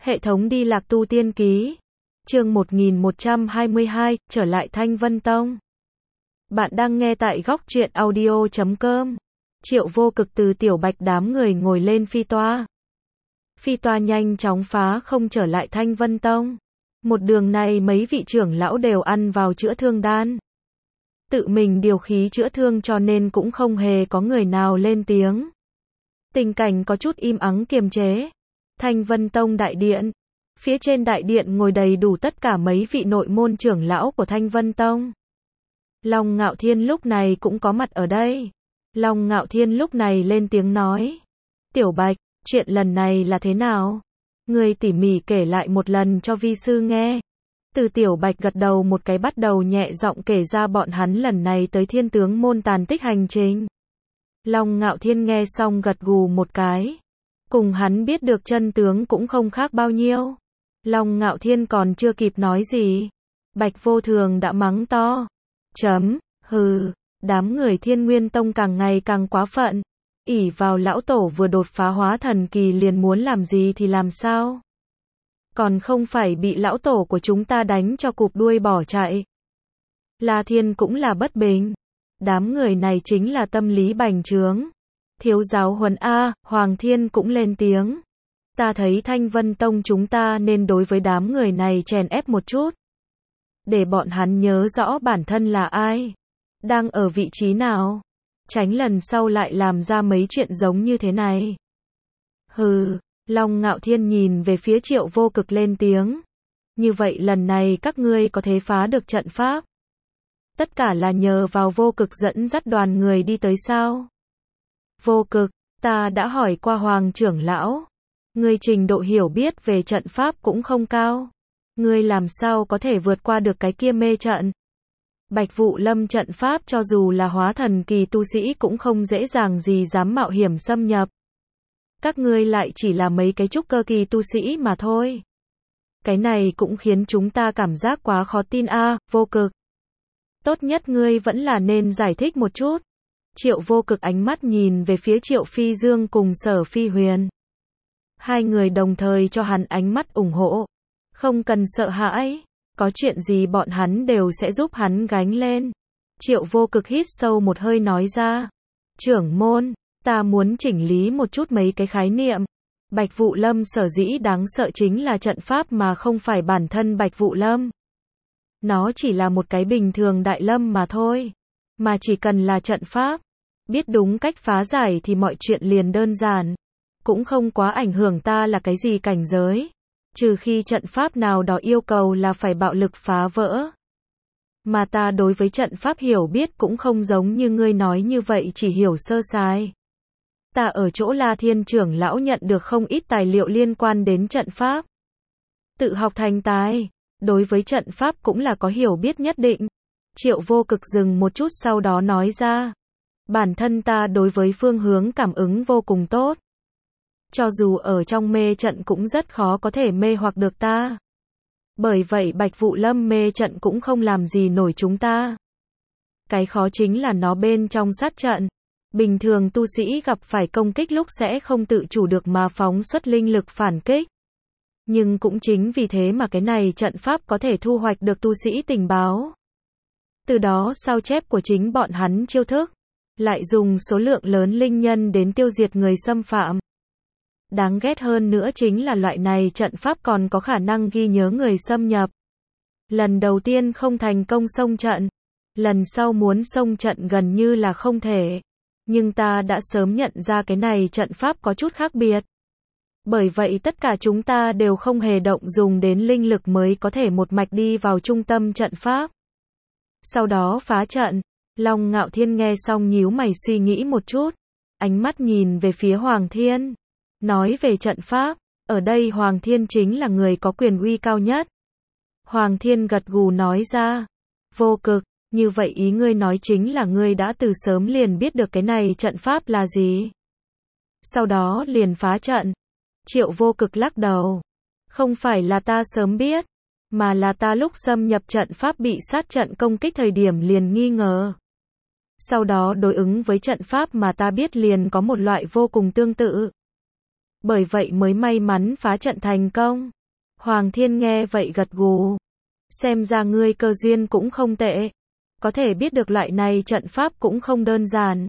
Hệ thống đi lạc tu tiên ký. Chương 1122, trở lại Thanh Vân Tông. Bạn đang nghe tại góc truyện audio.com. Triệu Vô Cực từ Tiểu Bạch đám người ngồi lên phi toa. Phi toa nhanh chóng phá không trở lại Thanh Vân Tông. Một đường này mấy vị trưởng lão đều ăn vào chữa thương đan. Tự mình điều khí chữa thương cho nên cũng không hề có người nào lên tiếng. Tình cảnh có chút im ắng kiềm chế. Thanh Vân Tông đại điện. Phía trên đại điện ngồi đầy đủ tất cả mấy vị nội môn trưởng lão của Thanh Vân Tông. Long Ngạo Thiên lúc này cũng có mặt ở đây. Long Ngạo Thiên lúc này lên tiếng nói. Tiểu Bạch, chuyện lần này là thế nào? Ngươi tỉ mỉ kể lại một lần cho vi sư nghe. Từ Tiểu Bạch gật đầu một cái bắt đầu nhẹ giọng kể ra bọn hắn lần này tới Thiên Tướng môn tàn tích hành trình. Long Ngạo Thiên nghe xong gật gù một cái. Cùng hắn biết được chân tướng cũng không khác bao nhiêu. Long Ngạo Thiên còn chưa kịp nói gì. Bạch Vô Thường đã mắng to. Hừ, đám người Thiên Nguyên Tông càng ngày càng quá phận. Ỷ vào lão tổ vừa đột phá hóa thần kỳ liền muốn làm gì thì làm sao. Còn không phải bị lão tổ của chúng ta đánh cho cụp đuôi bỏ chạy. La Thiên cũng là bất bình. Đám người này chính là tâm lý bành trướng. Thiếu giáo huấn A, Hoàng Thiên cũng lên tiếng. Ta thấy Thanh Vân Tông chúng ta nên đối với đám người này chèn ép một chút. Để bọn hắn nhớ rõ bản thân là ai. Đang ở vị trí nào. Tránh lần sau lại làm ra mấy chuyện giống như thế này. Hừ, Long Ngạo Thiên nhìn về phía Triệu Vô Cực lên tiếng. Như vậy lần này các ngươi có thể phá được trận pháp. Tất cả là nhờ vào Vô Cực dẫn dắt đoàn người đi tới sao? Vô Cực, ta đã hỏi qua Hoàng trưởng lão. Ngươi trình độ hiểu biết về trận pháp cũng không cao. Ngươi làm sao có thể vượt qua được cái kia mê trận? Bạch Vụ Lâm trận pháp cho dù là hóa thần kỳ tu sĩ cũng không dễ dàng gì dám mạo hiểm xâm nhập. Các ngươi lại chỉ là mấy cái trúc cơ kỳ tu sĩ mà thôi. Cái này cũng khiến chúng ta cảm giác quá khó tin a, Vô Cực. Tốt nhất ngươi vẫn là nên giải thích một chút. Triệu Vô Cực ánh mắt nhìn về phía Triệu Phi Dương cùng Sở Phi Huyền. Hai người đồng thời cho hắn ánh mắt ủng hộ. Không cần sợ hãi. Có chuyện gì bọn hắn đều sẽ giúp hắn gánh lên. Triệu Vô Cực hít sâu một hơi nói ra. Trưởng môn, ta muốn chỉnh lý một chút mấy cái khái niệm. Bạch Vụ Lâm sở dĩ đáng sợ chính là trận pháp mà không phải bản thân Bạch Vụ Lâm. Nó chỉ là một cái bình thường đại lâm mà thôi. Mà chỉ cần là trận pháp. Biết đúng cách phá giải thì mọi chuyện liền đơn giản. Cũng không quá ảnh hưởng ta là cái gì cảnh giới. Trừ khi trận pháp nào đó yêu cầu là phải bạo lực phá vỡ. Mà ta đối với trận pháp hiểu biết cũng không giống như ngươi nói như vậy chỉ hiểu sơ sài. Ta ở chỗ La Thiên trưởng lão nhận được không ít tài liệu liên quan đến trận pháp. Tự học thành tài, đối với trận pháp cũng là có hiểu biết nhất định. Triệu Vô Cực dừng một chút sau đó nói ra. Bản thân ta đối với phương hướng cảm ứng vô cùng tốt. Cho dù ở trong mê trận cũng rất khó có thể mê hoặc được ta. Bởi vậy Bạch Vụ Lâm mê trận cũng không làm gì nổi chúng ta. Cái khó chính là nó bên trong sát trận. Bình thường tu sĩ gặp phải công kích lúc sẽ không tự chủ được mà phóng xuất linh lực phản kích. Nhưng cũng chính vì thế mà cái này trận pháp có thể thu hoạch được tu sĩ tình báo. Từ đó sao chép của chính bọn hắn chiêu thức. Lại dùng số lượng lớn linh nhân đến tiêu diệt người xâm phạm. Đáng ghét hơn nữa chính là loại này trận pháp còn có khả năng ghi nhớ người xâm nhập. Lần đầu tiên không thành công xông trận. Lần sau muốn xông trận gần như là không thể. Nhưng ta đã sớm nhận ra cái này trận pháp có chút khác biệt. Bởi vậy tất cả chúng ta đều không hề động dùng đến linh lực mới có thể một mạch đi vào trung tâm trận pháp. Sau đó phá trận. Long Ngạo Thiên nghe xong nhíu mày suy nghĩ một chút. Ánh mắt nhìn về phía Hoàng Thiên. Nói về trận pháp, ở đây Hoàng Thiên chính là người có quyền uy cao nhất. Hoàng Thiên gật gù nói ra. Vô Cực, như vậy ý ngươi nói chính là ngươi đã từ sớm liền biết được cái này trận pháp là gì. Sau đó liền phá trận. Triệu Vô Cực lắc đầu. Không phải là ta sớm biết, mà là ta lúc xâm nhập trận pháp bị sát trận công kích thời điểm liền nghi ngờ. Sau đó đối ứng với trận pháp mà ta biết liền có một loại vô cùng tương tự. bởi vậy mới may mắn phá trận thành công. Hoàng Thiên nghe vậy gật gù. Xem ra ngươi cơ duyên cũng không tệ. Có thể biết được loại này trận pháp cũng không đơn giản.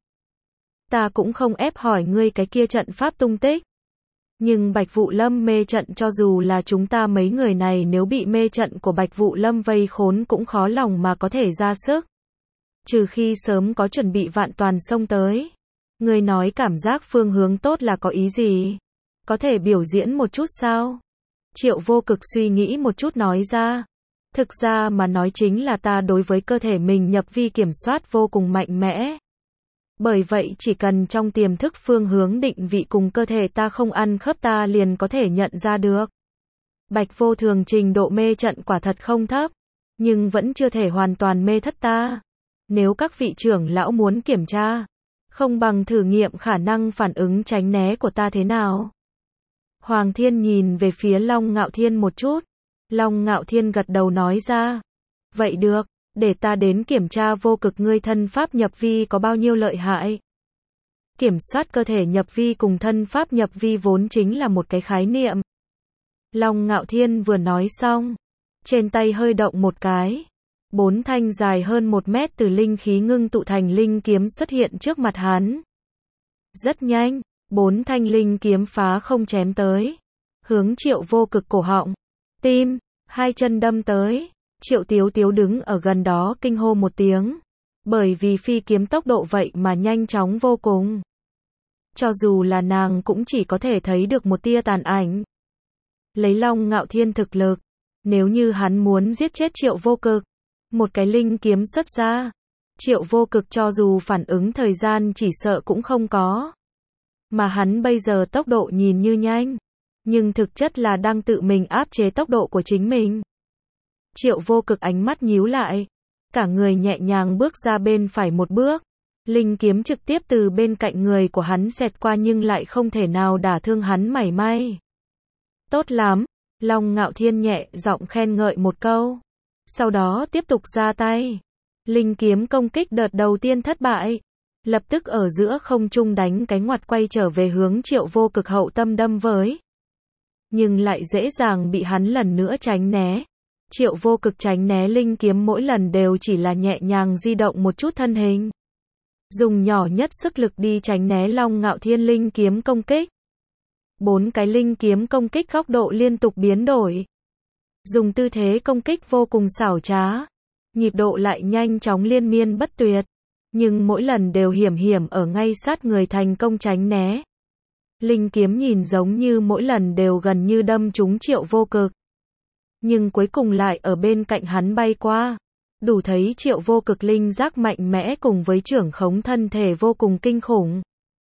Ta cũng không ép hỏi ngươi cái kia trận pháp tung tích. Nhưng Bạch Vụ Lâm mê trận cho dù là chúng ta mấy người này nếu bị mê trận của Bạch Vụ Lâm vây khốn cũng khó lòng mà có thể ra sức. Trừ khi sớm có chuẩn bị vạn toàn xông tới. Ngươi nói cảm giác phương hướng tốt là có ý gì? Có thể biểu diễn một chút sao? Triệu Vô Cực suy nghĩ một chút nói ra. Thực ra mà nói chính là ta đối với cơ thể mình nhập vi kiểm soát vô cùng mạnh mẽ. Bởi vậy chỉ cần trong tiềm thức phương hướng định vị cùng cơ thể ta không ăn khớp ta liền có thể nhận ra được. Bạch Vô Thường trình độ mê trận quả thật không thấp, nhưng vẫn chưa thể hoàn toàn mê thất ta. Nếu các vị trưởng lão muốn kiểm tra, không bằng thử nghiệm khả năng phản ứng tránh né của ta thế nào. Hoàng Thiên nhìn về phía Long Ngạo Thiên một chút. Long Ngạo Thiên gật đầu nói ra. Vậy được, để ta đến kiểm tra Vô Cực ngươi thân pháp nhập vi có bao nhiêu lợi hại. Kiểm soát cơ thể nhập vi cùng thân pháp nhập vi vốn chính là một cái khái niệm. Long Ngạo Thiên vừa nói xong, trên tay hơi động một cái. 4 thanh dài hơn 1 mét từ linh khí ngưng tụ thành linh kiếm xuất hiện trước mặt hắn. Rất nhanh, 4 thanh linh kiếm phá không chém tới. Hướng Triệu Vô Cực cổ họng, tim, 2 chân đâm tới. Triệu Tiếu Tiếu đứng ở gần đó kinh hô một tiếng. Bởi vì phi kiếm tốc độ vậy mà nhanh chóng vô cùng. Cho dù là nàng cũng chỉ có thể thấy được một tia tàn ảnh. Lấy Long Ngạo Thiên thực lực, nếu như hắn muốn giết chết Triệu Vô Cực, một cái linh kiếm xuất ra, Triệu Vô Cực cho dù phản ứng thời gian chỉ sợ cũng không có. Mà hắn bây giờ tốc độ nhìn như nhanh, nhưng thực chất là đang tự mình áp chế tốc độ của chính mình. Triệu Vô Cực ánh mắt nhíu lại, cả người nhẹ nhàng bước ra bên phải một bước. Linh kiếm trực tiếp từ bên cạnh người của hắn xẹt qua nhưng lại không thể nào đả thương hắn mảy may. Tốt lắm, Long Ngạo Thiên nhẹ giọng khen ngợi một câu. Sau đó tiếp tục ra tay. Linh kiếm công kích đợt đầu tiên thất bại. Lập tức ở giữa không trung đánh cái ngoặt quay trở về hướng Triệu Vô Cực hậu tâm đâm với. Nhưng lại dễ dàng bị hắn lần nữa tránh né. Triệu Vô Cực tránh né linh kiếm mỗi lần đều chỉ là nhẹ nhàng di động một chút thân hình. Dùng nhỏ nhất sức lực đi tránh né Long Ngạo Thiên linh kiếm công kích. 4 cái linh kiếm công kích góc độ liên tục biến đổi. Dùng tư thế công kích vô cùng xảo trá. Nhịp độ lại nhanh chóng liên miên bất tuyệt. Nhưng mỗi lần đều hiểm ở ngay sát người thành công tránh né. Linh kiếm nhìn giống như mỗi lần đều gần như đâm trúng Triệu Vô Cực. Nhưng cuối cùng lại ở bên cạnh hắn bay qua. Đủ thấy Triệu Vô Cực linh giác mạnh mẽ cùng với trưởng khống thân thể vô cùng kinh khủng.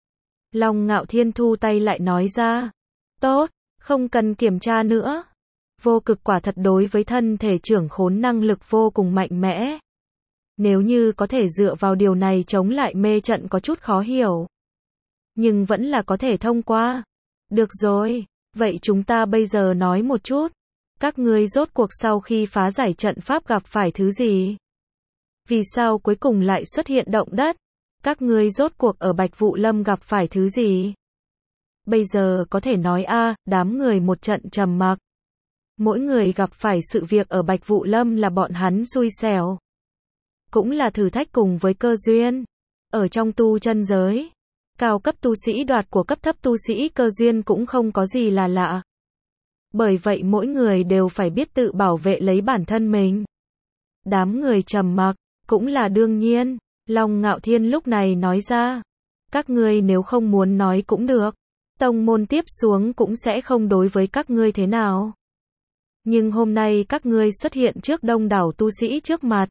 Long Ngạo Thiên thu tay lại nói ra. Tốt, không cần kiểm tra nữa. Vô Cực quả thật đối với thân thể trưởng khống năng lực vô cùng mạnh mẽ. Nếu như có thể dựa vào điều này chống lại mê trận có chút khó hiểu. Nhưng vẫn là có thể thông qua. Được rồi, vậy chúng ta bây giờ nói một chút. Các ngươi rốt cuộc sau khi phá giải trận pháp gặp phải thứ gì? Vì sao cuối cùng lại xuất hiện động đất? Các ngươi rốt cuộc ở Bạch Vụ Lâm gặp phải thứ gì? Bây giờ có thể nói đám người một trận trầm mặc. Mỗi người gặp phải sự việc ở Bạch Vụ Lâm là bọn hắn xui xẻo. Cũng là thử thách cùng với cơ duyên. Ở trong tu chân giới, cao cấp tu sĩ đoạt của cấp thấp tu sĩ cơ duyên cũng không có gì là lạ. Bởi vậy mỗi người đều phải biết tự bảo vệ lấy bản thân mình. Đám người trầm mặc, cũng là đương nhiên. Long Ngạo Thiên lúc này nói ra. Các ngươi nếu không muốn nói cũng được. Tông môn tiếp xuống cũng sẽ không đối với các ngươi thế nào. Nhưng hôm nay các ngươi xuất hiện trước đông đảo tu sĩ trước mặt.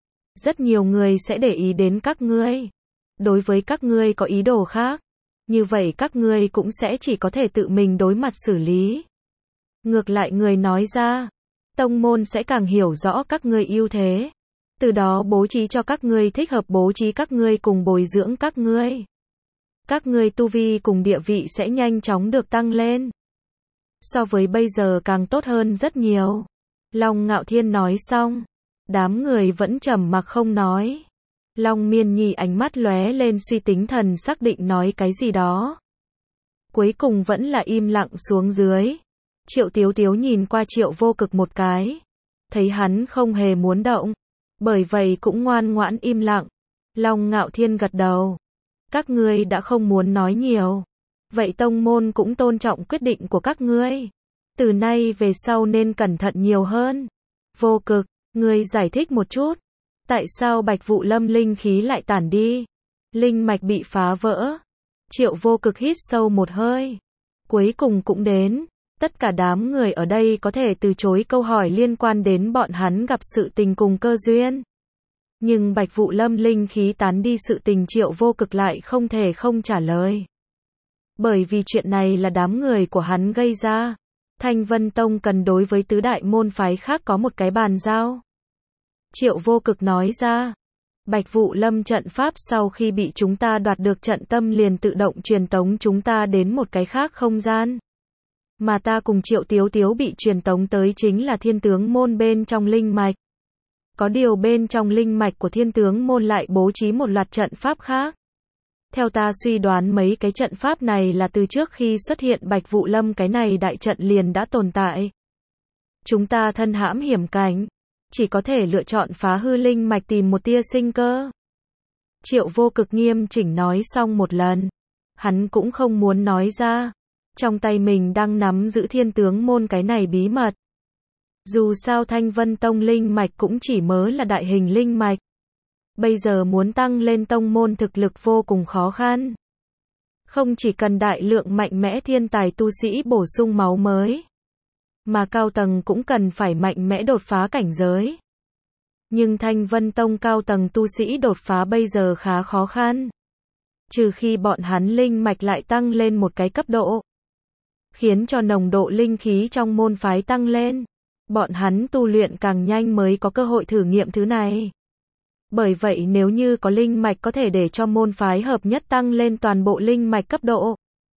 Rất nhiều người sẽ để ý đến các ngươi. Đối với các ngươi có ý đồ khác. Như vậy các ngươi cũng sẽ chỉ có thể tự mình đối mặt xử lý. Ngược lại người nói ra. Tông môn sẽ càng hiểu rõ các ngươi ưu thế. Từ đó bố trí cho các ngươi thích hợp bố trí các ngươi cùng bồi dưỡng các ngươi. Các ngươi tu vi cùng địa vị sẽ nhanh chóng được tăng lên. So với bây giờ càng tốt hơn rất nhiều. Long Ngạo Thiên nói xong. Đám người vẫn trầm mặc không nói. Long Miên Nhi ánh mắt lóe lên suy tính thần xác định nói cái gì đó. Cuối cùng vẫn là im lặng xuống dưới. Triệu Tiếu Tiếu nhìn qua Triệu Vô Cực một cái. Thấy hắn không hề muốn động. Bởi vậy cũng ngoan ngoãn im lặng. Long Ngạo Thiên gật đầu. Các ngươi đã không muốn nói nhiều. Vậy tông môn cũng tôn trọng quyết định của các ngươi. Từ nay về sau nên cẩn thận nhiều hơn. Vô Cực, ngươi giải thích một chút. Tại sao Bạch Vụ Lâm linh khí lại tản đi? Linh mạch bị phá vỡ. Triệu Vô Cực hít sâu một hơi. Cuối cùng cũng đến. Tất cả đám người ở đây có thể từ chối câu hỏi liên quan đến bọn hắn gặp sự tình cùng cơ duyên. Nhưng Bạch Vụ Lâm linh khí tán đi sự tình Triệu Vô Cực lại không thể không trả lời. Bởi vì chuyện này là đám người của hắn gây ra. Thanh Vân Tông cần đối với tứ đại môn phái khác có một cái bàn giao. Triệu Vô Cực nói ra. Bạch Vụ Lâm trận pháp sau khi bị chúng ta đoạt được trận tâm liền tự động truyền tống chúng ta đến một cái khác không gian. Mà ta cùng Triệu Tiếu Tiếu bị truyền tống tới chính là Thiên Tướng Môn bên trong linh mạch. Có điều bên trong linh mạch của Thiên Tướng Môn lại bố trí một loạt trận pháp khác. Theo ta suy đoán mấy cái trận pháp này là từ trước khi xuất hiện Bạch Vụ Lâm cái này đại trận liền đã tồn tại. Chúng ta thân hãm hiểm cảnh, chỉ có thể lựa chọn phá hư linh mạch tìm một tia sinh cơ. Triệu Vô Cực nghiêm chỉnh nói xong một lần. Hắn cũng không muốn nói ra. Trong tay mình đang nắm giữ Thiên Tướng Môn cái này bí mật. Dù sao Thanh Vân Tông linh mạch cũng chỉ mới là đại hình linh mạch. Bây giờ muốn tăng lên tông môn thực lực vô cùng khó khăn. Không chỉ cần đại lượng mạnh mẽ thiên tài tu sĩ bổ sung máu mới, mà cao tầng cũng cần phải mạnh mẽ đột phá cảnh giới. Nhưng Thanh Vân Tông cao tầng tu sĩ đột phá bây giờ khá khó khăn. Trừ khi bọn hắn linh mạch lại tăng lên một cái cấp độ, khiến cho nồng độ linh khí trong môn phái tăng lên. Bọn hắn tu luyện càng nhanh mới có cơ hội thử nghiệm thứ này. Bởi vậy nếu như có linh mạch có thể để cho môn phái hợp nhất tăng lên toàn bộ linh mạch cấp độ,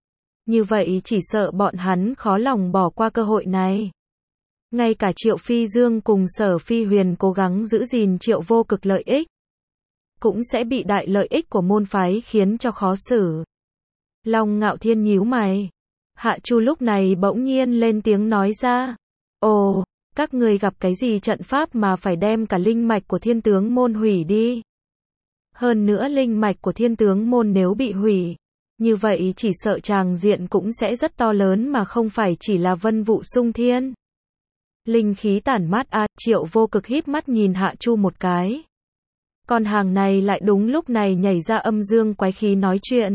như vậy chỉ sợ bọn hắn khó lòng bỏ qua cơ hội này. Ngay cả Triệu Phi Dương cùng Sở Phi Huyền cố gắng giữ gìn Triệu Vô Cực lợi ích, cũng sẽ bị đại lợi ích của môn phái khiến cho khó xử. Long Ngạo Thiên nhíu mày. Hạ Chu lúc này bỗng nhiên lên tiếng nói ra. Ồ, các ngươi gặp cái gì trận pháp mà phải đem cả linh mạch của Thiên Tướng Môn hủy đi? Hơn nữa linh mạch của Thiên Tướng Môn nếu bị hủy, như vậy chỉ sợ tràng diện cũng sẽ rất to lớn mà không phải chỉ là vân vụ xung thiên. Linh khí tản mát Triệu Vô Cực híp mắt nhìn Hạ Chu một cái. Con hàng này lại đúng lúc này nhảy ra âm dương quái khí nói chuyện.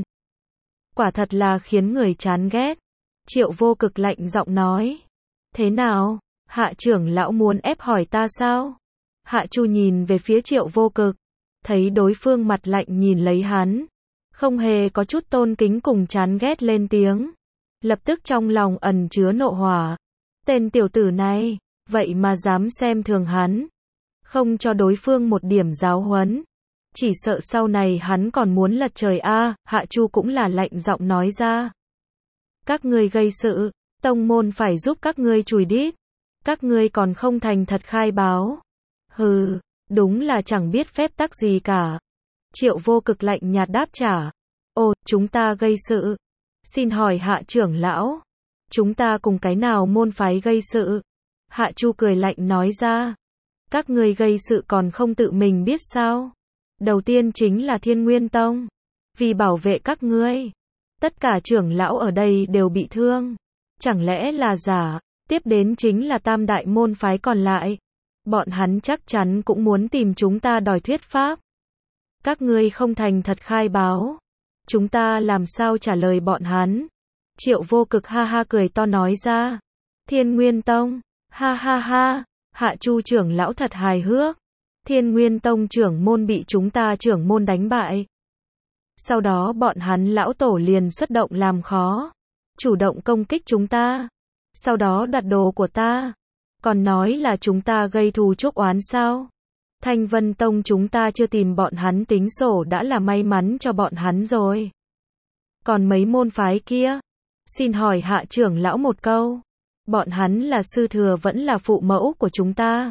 Quả thật là khiến người chán ghét. Triệu Vô Cực lạnh giọng nói. Thế nào? Hạ trưởng lão muốn ép hỏi ta sao? Hạ Chu nhìn về phía Triệu Vô Cực. Thấy đối phương mặt lạnh nhìn lấy hắn. Không hề có chút tôn kính cùng chán ghét lên tiếng. Lập tức trong lòng ẩn chứa nộ hỏa. Tên tiểu tử này, vậy mà dám xem thường hắn. Không cho đối phương một điểm giáo huấn. Chỉ sợ sau này hắn còn muốn lật trời Hạ Chu cũng là lạnh giọng nói ra. Các ngươi gây sự, tông môn phải giúp các ngươi chùi đít. Các ngươi còn không thành thật khai báo. Hừ, đúng là chẳng biết phép tắc gì cả. Triệu Vô Cực lạnh nhạt đáp trả. Ồ, chúng ta gây sự. Xin hỏi Hạ trưởng lão, chúng ta cùng cái nào môn phái gây sự? Hạ Chu cười lạnh nói ra. Các ngươi gây sự còn không tự mình biết sao? Đầu tiên chính là Thiên Nguyên Tông. Vì bảo vệ các ngươi, tất cả trưởng lão ở đây đều bị thương. Chẳng lẽ là giả? Tiếp đến chính là tam đại môn phái còn lại. Bọn hắn chắc chắn cũng muốn tìm chúng ta đòi thuyết pháp. Các ngươi không thành thật khai báo. Chúng ta làm sao trả lời bọn hắn? Triệu Vô Cực ha ha cười to nói ra. Thiên Nguyên Tông, ha ha ha, Hạ Chu trưởng lão thật hài hước. Thiên Nguyên Tông trưởng môn bị chúng ta trưởng môn đánh bại. Sau đó bọn hắn lão tổ liền xuất động làm khó. Chủ động công kích chúng ta. Sau đó đoạt đồ của ta. Còn nói là chúng ta gây thù chuốc oán sao? Thanh Vân Tông chúng ta chưa tìm bọn hắn tính sổ đã là may mắn cho bọn hắn rồi. Còn mấy môn phái kia? Xin hỏi Hạ trưởng lão một câu. Bọn hắn là sư thừa vẫn là phụ mẫu của chúng ta.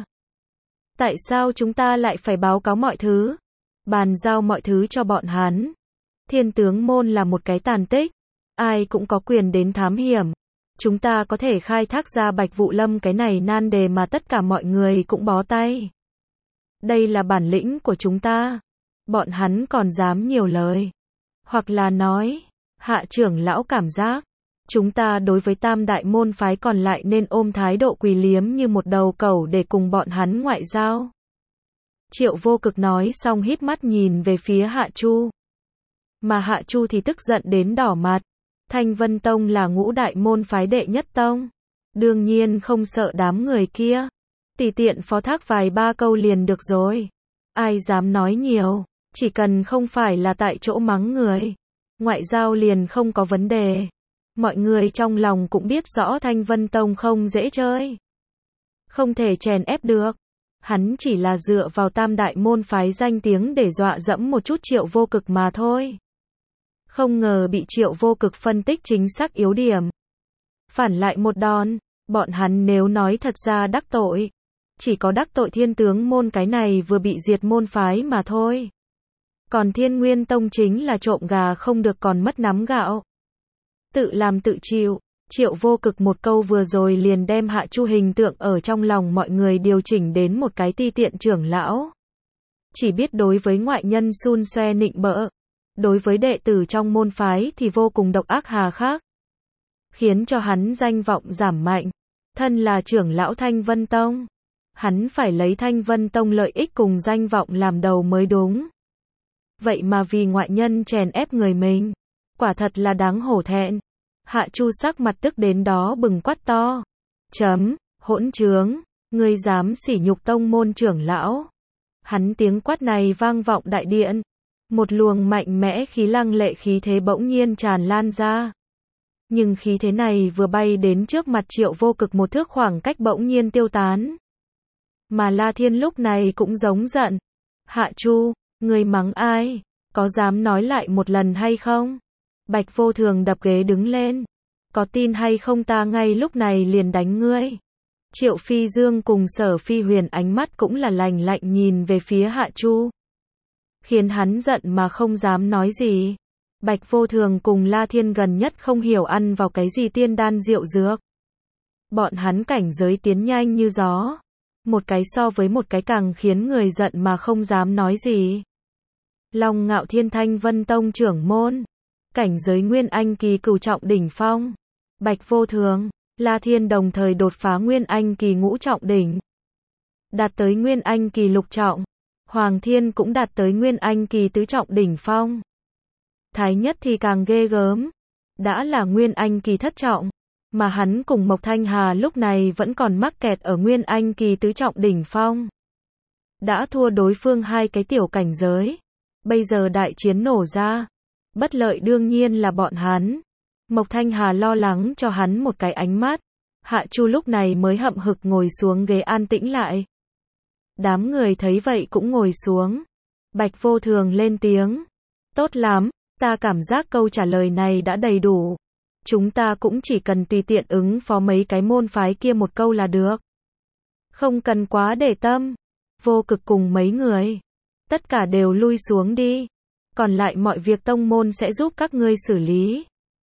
Tại sao chúng ta lại phải báo cáo mọi thứ? Bàn giao mọi thứ cho bọn hắn. Thiên Tướng Môn là một cái tàn tích. ai cũng có quyền đến thám hiểm. Chúng ta có thể khai thác ra Bạch Vụ Lâm cái này nan đề mà tất cả mọi người cũng bó tay. Đây là bản lĩnh của chúng ta. Bọn hắn còn dám nhiều lời. Hoặc là nói, Hạ trưởng lão cảm giác, chúng ta đối với tam đại môn phái còn lại nên ôm thái độ quỳ liếm như một đầu cẩu để cùng bọn hắn ngoại giao. Triệu Vô Cực nói xong híp mắt nhìn về phía Hạ Chu. Mà Hạ Chu thì tức giận đến đỏ mặt. Thanh Vân Tông là ngũ đại môn phái đệ nhất tông. Đương nhiên không sợ đám người kia. Tùy tiện phó thác vài ba câu liền được rồi. Ai dám nói nhiều, chỉ cần không phải là tại chỗ mắng người. Ngoại giao liền không có vấn đề. Mọi người trong lòng cũng biết rõ Thanh Vân Tông không dễ chơi. Không thể chèn ép được. Hắn chỉ là dựa vào tam đại môn phái danh tiếng để dọa dẫm một chút Triệu Vô Cực mà thôi. Không ngờ bị Triệu Vô Cực phân tích chính xác yếu điểm. Phản lại một đòn, bọn hắn nếu nói thật ra đắc tội. Chỉ có đắc tội Thiên Tướng môn cái này vừa bị diệt môn phái mà thôi. Còn Thiên Nguyên Tông chính là trộm gà không được còn mất nắm gạo. Tự làm tự chịu. Triệu Vô Cực một câu vừa rồi liền đem Hạ Chu hình tượng ở trong lòng mọi người điều chỉnh đến một cái ti tiện trưởng lão. Chỉ biết đối với ngoại nhân xun xoe nịnh bợ. Đối với đệ tử trong môn phái thì vô cùng độc ác hà khắc. Khiến cho hắn danh vọng giảm mạnh. Thân là trưởng lão Thanh Vân Tông. Hắn phải lấy Thanh Vân Tông lợi ích cùng danh vọng làm đầu mới đúng. Vậy mà vì ngoại nhân chèn ép người mình. Quả thật là đáng hổ thẹn. Hạ Chu sắc mặt tức đến đó bừng quát to. Hỗn trướng, ngươi dám sỉ nhục tông môn trưởng lão. Hắn tiếng quát này vang vọng đại điện. Một luồng mạnh mẽ khí lăng lệ khí thế bỗng nhiên tràn lan ra. Nhưng khí thế này vừa bay đến trước mặt Triệu Vô Cực một thước khoảng cách bỗng nhiên tiêu tán. Mà La Thiên lúc này cũng giống giận. Hạ Chu, ngươi mắng ai? Có dám nói lại một lần hay không? Bạch Vô Thường đập ghế đứng lên. Có tin hay không ta ngay lúc này liền đánh ngươi. Triệu Phi Dương cùng Sở Phi Huyền ánh mắt cũng là lạnh lạnh nhìn về phía Hạ Chu. Khiến hắn giận mà không dám nói gì. Bạch Vô Thường cùng La Thiên gần nhất không hiểu ăn vào cái gì tiên đan rượu dược. Bọn hắn cảnh giới tiến nhanh như gió. Một cái so với một cái càng khiến người giận mà không dám nói gì. Long Ngạo Thiên Thanh Vân Tông trưởng môn. Cảnh giới Nguyên Anh kỳ cửu trọng đỉnh phong. Bạch Vô Thường, La Thiên đồng thời đột phá Nguyên Anh kỳ ngũ trọng đỉnh. Đạt tới Nguyên Anh kỳ lục trọng. Hoàng Thiên cũng đạt tới Nguyên Anh kỳ tứ trọng đỉnh phong. Thái Nhất thì càng ghê gớm. Đã là Nguyên Anh kỳ thất trọng. Mà hắn cùng Mộc Thanh Hà lúc này vẫn còn mắc kẹt ở Nguyên Anh kỳ tứ trọng đỉnh phong. Đã thua đối phương hai cái tiểu cảnh giới. Bây giờ đại chiến nổ ra. Bất lợi đương nhiên là bọn hắn. Mộc Thanh Hà lo lắng cho hắn một cái ánh mắt. Hạ Chu lúc này mới hậm hực ngồi xuống ghế an tĩnh lại. Đám người thấy vậy cũng ngồi xuống. Bạch Vô Thường lên tiếng. Tốt lắm, ta cảm giác câu trả lời này đã đầy đủ. Chúng ta cũng chỉ cần tùy tiện ứng phó mấy cái môn phái kia một câu là được. Không cần quá để tâm. Vô Cực cùng mấy người. Tất cả đều lui xuống đi. Còn lại mọi việc tông môn sẽ giúp các ngươi xử lý.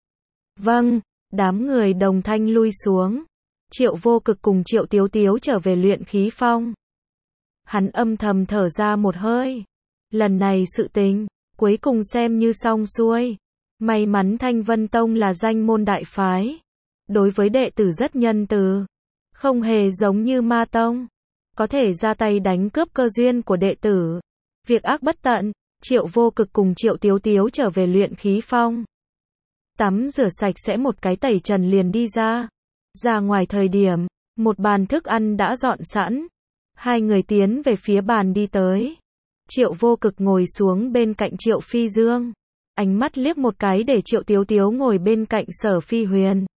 Vâng, đám người đồng thanh lui xuống. Triệu Vô Cực cùng Triệu Tiếu Tiếu trở về luyện khí phong. Hắn âm thầm thở ra một hơi. Lần này sự tình, cuối cùng xem như xong xuôi. May mắn Thanh Vân Tông là danh môn đại phái. Đối với đệ tử rất nhân từ. Không hề giống như Ma Tông. Có thể ra tay đánh cướp cơ duyên của đệ tử. Việc ác bất tận. Triệu Vô Cực cùng Triệu Tiếu Tiếu trở về luyện khí phong. Tắm rửa sạch sẽ một cái tẩy trần liền đi ra. Ra ngoài thời điểm, một bàn thức ăn đã dọn sẵn. Hai người tiến về phía bàn đi tới. Triệu Vô Cực ngồi xuống bên cạnh Triệu Phi Dương. Ánh mắt liếc một cái để Triệu Tiếu Tiếu ngồi bên cạnh Sở Phi Huyền.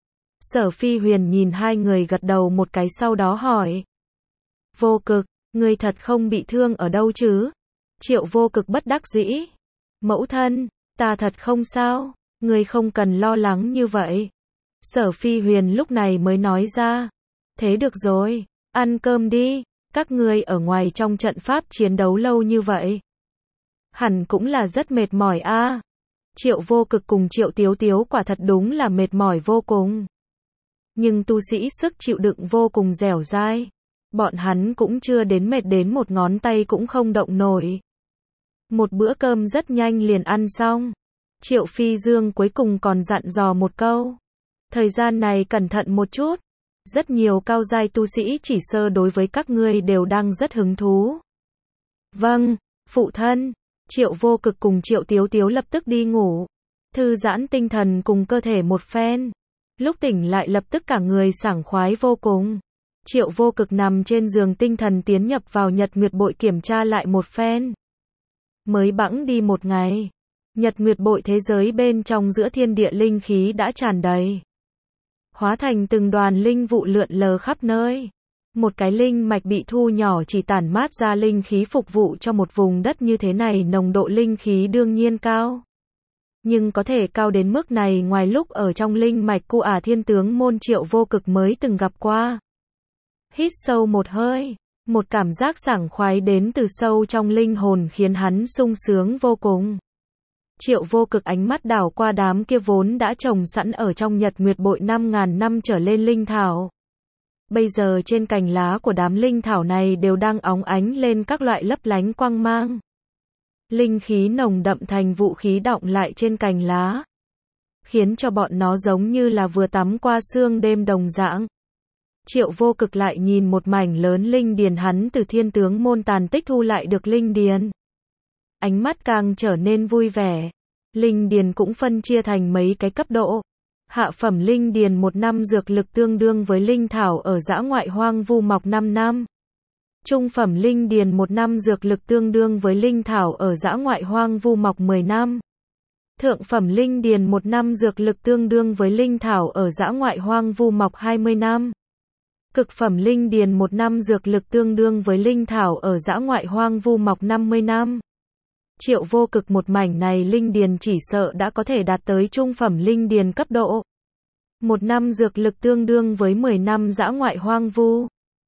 Sở Phi Huyền nhìn hai người gật đầu một cái sau đó hỏi. Vô Cực, ngươi thật không bị thương ở đâu chứ? Triệu Vô Cực bất đắc dĩ. Mẫu thân, ta thật không sao, ngươi không cần lo lắng như vậy. Sở Phi Huyền lúc này mới nói ra. Thế được rồi, ăn cơm đi, các ngươi ở ngoài trong trận pháp chiến đấu lâu như vậy. Hẳn cũng là rất mệt mỏi a. Triệu Vô Cực cùng Triệu Tiếu Tiếu quả thật đúng là mệt mỏi vô cùng. Nhưng tu sĩ sức chịu đựng vô cùng dẻo dai. Bọn hắn cũng chưa đến mệt đến một ngón tay cũng không động nổi. Một bữa cơm rất nhanh liền ăn xong. Triệu Phi Dương cuối cùng còn dặn dò một câu. Thời gian này cẩn thận một chút. Rất nhiều cao giai tu sĩ chỉ sơ đối với các ngươi đều đang rất hứng thú. Vâng, phụ thân. Triệu Vô Cực cùng Triệu Tiếu Tiếu lập tức đi ngủ. Thư giãn tinh thần cùng cơ thể một phen. Lúc tỉnh lại lập tức cả người sảng khoái vô cùng. Triệu Vô Cực nằm trên giường tinh thần tiến nhập vào Nhật Nguyệt Bội kiểm tra lại một phen. Mới bẵng đi một ngày. Nhật Nguyệt Bội thế giới bên trong giữa thiên địa linh khí đã tràn đầy. Hóa thành từng đoàn linh vụ lượn lờ khắp nơi. Một cái linh mạch bị thu nhỏ chỉ tản mát ra linh khí phục vụ cho một vùng đất như thế này, nồng độ linh khí đương nhiên cao. Nhưng có thể cao đến mức này ngoài lúc ở trong linh mạch Cu Ả Thiên Tướng môn Triệu Vô Cực mới từng gặp qua. Hít sâu một hơi, một cảm giác sảng khoái đến từ sâu trong linh hồn khiến hắn sung sướng vô cùng. Triệu Vô Cực ánh mắt đảo qua đám kia vốn đã trồng sẵn ở trong Nhật Nguyệt Bội 5.000 năm trở lên linh thảo. Bây giờ trên cành lá của đám linh thảo này đều đang óng ánh lên các loại lấp lánh quang mang. Linh khí nồng đậm thành vụ khí đọng lại trên cành lá, khiến cho bọn nó giống như là vừa tắm qua sương đêm đồng dạng. Triệu Vô Cực lại nhìn một mảnh lớn linh điền hắn từ Thiên Tướng môn tàn tích thu lại được linh điền. Ánh mắt càng trở nên vui vẻ. Linh điền cũng phân chia thành mấy cái cấp độ. Hạ phẩm linh điền 1 năm dược lực tương đương với linh thảo ở dã ngoại hoang vu mọc 5 năm. Trung phẩm linh điền 1 năm dược lực tương đương với linh thảo ở dã ngoại hoang vu mọc 10 năm. Thượng phẩm linh điền 1 năm dược lực tương đương với linh thảo ở dã ngoại hoang vu mọc 20 năm. Cực phẩm linh điền 1 năm dược lực tương đương với linh thảo ở dã ngoại hoang vu mọc 50 năm. Triệu Vô Cực một mảnh này linh điền chỉ sợ đã có thể đạt tới trung phẩm linh điền cấp độ. 1 năm dược lực tương đương với 10 năm dã ngoại hoang vu.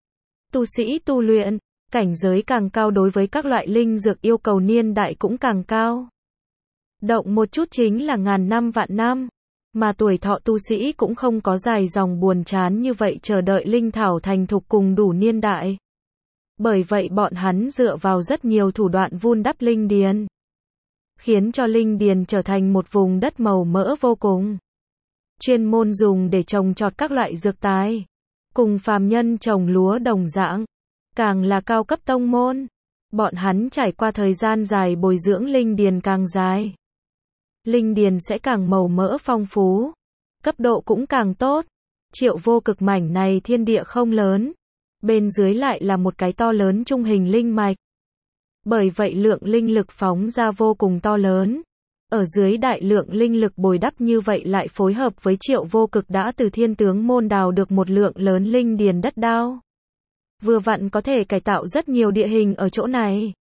Tu sĩ tu luyện, cảnh giới càng cao đối với các loại linh dược yêu cầu niên đại cũng càng cao. Động một chút chính là ngàn năm vạn năm, mà tuổi thọ tu sĩ cũng không có dài dòng buồn chán như vậy chờ đợi linh thảo thành thục cùng đủ niên đại. Bởi vậy bọn hắn dựa vào rất nhiều thủ đoạn vun đắp linh điền, khiến cho linh điền trở thành một vùng đất màu mỡ vô cùng. Chuyên môn dùng để trồng trọt các loại dược tài, cùng phàm nhân trồng lúa đồng dạng, càng là cao cấp tông môn. Bọn hắn trải qua thời gian dài bồi dưỡng linh điền càng dài. Linh điền sẽ càng màu mỡ phong phú, cấp độ cũng càng tốt. Triệu Vô Cực mảnh này thiên địa không lớn, bên dưới lại là một cái to lớn trung hình linh mạch. Bởi vậy lượng linh lực phóng ra vô cùng to lớn. Ở dưới đại lượng linh lực bồi đắp như vậy lại phối hợp với Triệu Vô Cực đã từ Thiên Tướng môn đào được một lượng lớn linh điền đất đao. Vừa vặn có thể cải tạo rất nhiều địa hình ở chỗ này,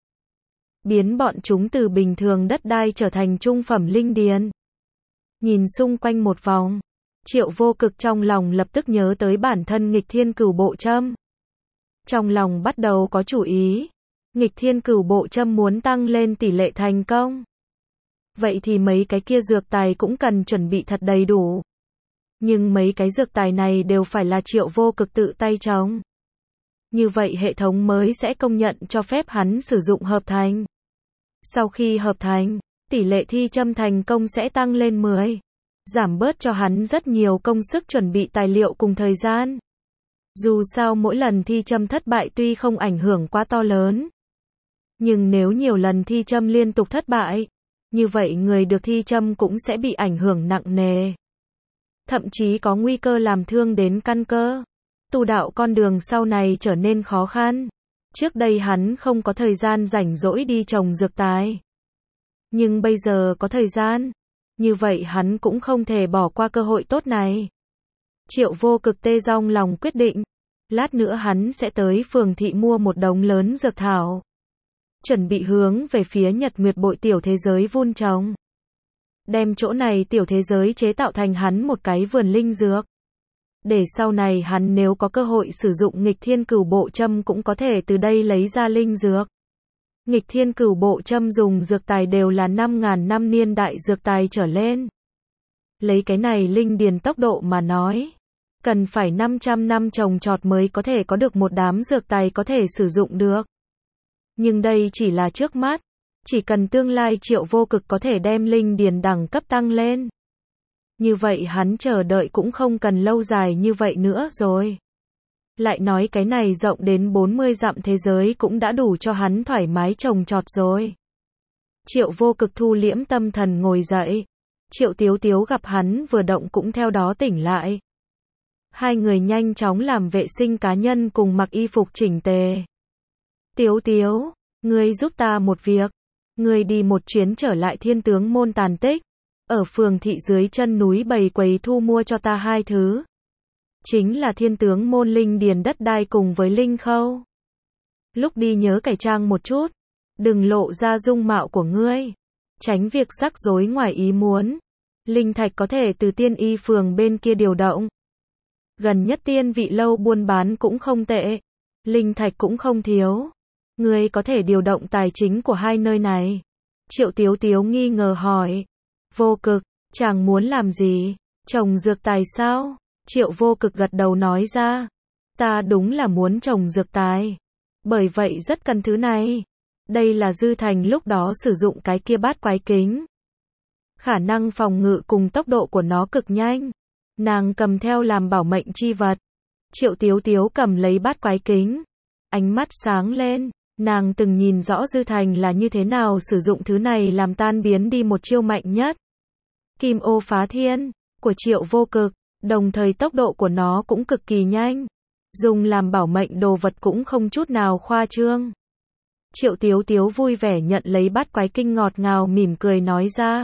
biến bọn chúng từ bình thường đất đai trở thành trung phẩm linh điền. Nhìn xung quanh một vòng, Triệu Vô Cực trong lòng lập tức nhớ tới bản thân nghịch thiên cửu bộ châm. Trong lòng bắt đầu có chủ ý, nghịch thiên cửu bộ châm muốn tăng lên tỷ lệ thành công. Vậy thì mấy cái kia dược tài cũng cần chuẩn bị thật đầy đủ. Nhưng mấy cái dược tài này đều phải là Triệu Vô Cực tự tay trồng. Như vậy hệ thống mới sẽ công nhận cho phép hắn sử dụng hợp thành. Sau khi hợp thành, tỷ lệ thi châm thành công sẽ tăng lên 10. Giảm bớt cho hắn rất nhiều công sức chuẩn bị tài liệu cùng thời gian. Dù sao mỗi lần thi châm thất bại tuy không ảnh hưởng quá to lớn, nhưng nếu nhiều lần thi châm liên tục thất bại, như vậy người được thi châm cũng sẽ bị ảnh hưởng nặng nề. Thậm chí có nguy cơ làm thương đến căn cơ. Tu đạo con đường sau này trở nên khó khăn. Trước đây hắn không có thời gian rảnh rỗi đi trồng dược tài. Nhưng bây giờ có thời gian. Như vậy hắn cũng không thể bỏ qua cơ hội tốt này. Triệu Vô Cực tê dong lòng quyết định. Lát nữa hắn sẽ tới phường thị mua một đống lớn dược thảo, chuẩn bị hướng về phía Nhật Nguyệt Bội tiểu thế giới vun trồng. Đem chỗ này tiểu thế giới chế tạo thành hắn một cái vườn linh dược. Để sau này hắn nếu có cơ hội sử dụng nghịch thiên cửu bộ châm cũng có thể từ đây lấy ra linh dược. Nghịch thiên cửu bộ châm dùng dược tài đều là 5.000 năm niên đại dược tài trở lên. Lấy cái này linh điền tốc độ mà nói, cần phải 500 năm trồng trọt mới có thể có được một đám dược tài có thể sử dụng được. Nhưng đây chỉ là trước mắt, chỉ cần tương lai Triệu Vô Cực có thể đem linh điền đẳng cấp tăng lên. Như vậy hắn chờ đợi cũng không cần lâu dài như vậy nữa rồi. Lại nói cái này rộng đến 40 dặm thế giới cũng đã đủ cho hắn thoải mái trồng trọt rồi. Triệu Vô Cực thu liễm tâm thần ngồi dậy. Triệu Tiếu Tiếu gặp hắn vừa động cũng theo đó tỉnh lại. Hai người nhanh chóng làm vệ sinh cá nhân cùng mặc y phục chỉnh tề. Tiếu Tiếu, ngươi giúp ta một việc. Ngươi đi một chuyến trở lại Thiên Tướng Môn tàn tích. Ở phường thị dưới chân núi bày quầy thu mua cho ta 2 thứ. Chính là Thiên Tướng Môn linh điền đất đai cùng với linh khâu. Lúc đi nhớ cải trang một chút. Đừng lộ ra dung mạo của ngươi. Tránh việc rắc rối ngoài ý muốn. Linh thạch có thể từ tiên y phường bên kia điều động. Gần nhất tiên vị lâu buôn bán cũng không tệ. Linh thạch cũng không thiếu. Ngươi có thể điều động tài chính của hai nơi này. Triệu Tiếu Tiếu nghi ngờ hỏi. Vô Cực, chàng muốn làm gì? Trồng dược tài sao? Triệu Vô Cực gật đầu nói ra. Ta đúng là muốn trồng dược tài. Bởi vậy rất cần thứ này. Đây là Dư Thành lúc đó sử dụng cái kia bát quái kính. Khả năng phòng ngự cùng tốc độ của nó cực nhanh. Nàng cầm theo làm bảo mệnh chi vật. Triệu Tiếu Tiếu cầm lấy bát quái kính. Ánh mắt sáng lên. Nàng từng nhìn rõ Dư Thành là như thế nào sử dụng thứ này làm tan biến đi một chiêu mạnh nhất. Kim ô phá thiên của Triệu Vô Cực. Đồng thời tốc độ của nó cũng cực kỳ nhanh. Dùng làm bảo mệnh đồ vật cũng không chút nào khoa trương. Triệu Tiếu Tiếu vui vẻ nhận lấy bát quái kinh ngọt ngào mỉm cười nói ra.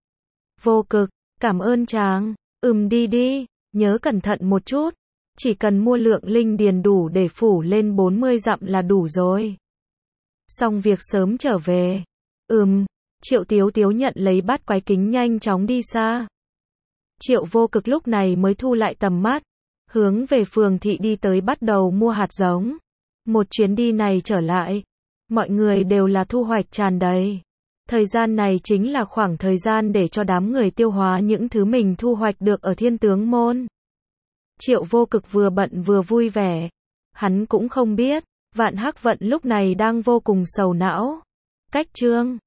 Vô Cực, cảm ơn chàng. Đi đi, nhớ cẩn thận một chút. Chỉ cần mua lượng linh điền đủ để phủ lên 40 dặm là đủ rồi. Xong việc sớm trở về. Triệu Tiếu Tiếu nhận lấy bát quái kính nhanh chóng đi xa. Triệu Vô Cực lúc này mới thu lại tầm mắt. Hướng về phường thị đi tới bắt đầu mua hạt giống. Một chuyến đi này trở lại. Mọi người đều là thu hoạch tràn đầy. Thời gian này chính là khoảng thời gian để cho đám người tiêu hóa những thứ mình thu hoạch được ở Thiên Tướng Môn. Triệu Vô Cực vừa bận vừa vui vẻ. Hắn cũng không biết, Vạn Hắc Vận lúc này đang vô cùng sầu não. Cách chương